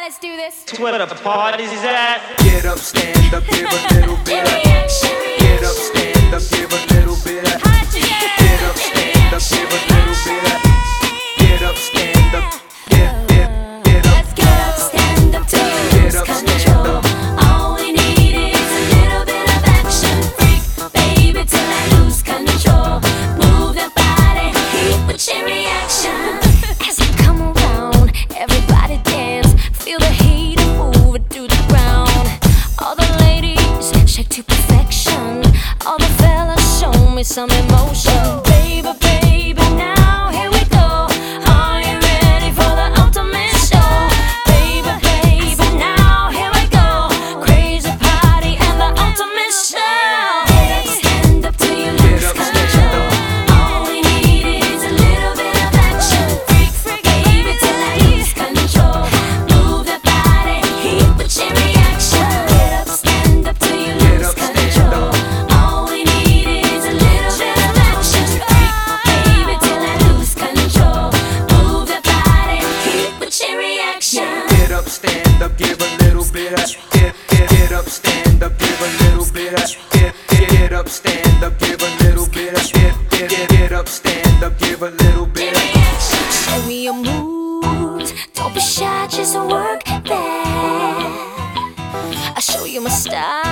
let's do this. That's where the party's at. Get up, stand up, give a little bit of. Get up, stand up, give a little bit of. Get up, stand up, give a little bit of. Get up, stand up, get up. Let's get up, stand up till you lose control. All we need is a little bit of action. Freak, baby, till I lose control. Move that body, heat with your reaction. As I come around, everybody dance. Feel the heat move it to the ground. All the ladies shake to perfection. All the fellas show me some emotion. Baby, baby, now here we go. Are you ready for the ultimate show? Baby, baby, now here we go. Crazy party and the ultimate show. Get up, stand up till you lose control. All we need is a little bit of action. Freak, freak, baby, till I lose control. Move that body, heat with your reaction. Get up, stand up till you lose control. All we need is a little bit of action. Freak, baby, till I lose control. Move that body, heat with your reaction. Get up, stand up, give a little bit of. Get up, stand up, give a little bit of. Get up, stand up, give a little bit of. Get up, stand up, give a little bit of. Show me your moves, don't be shy, just work that. I show you my style.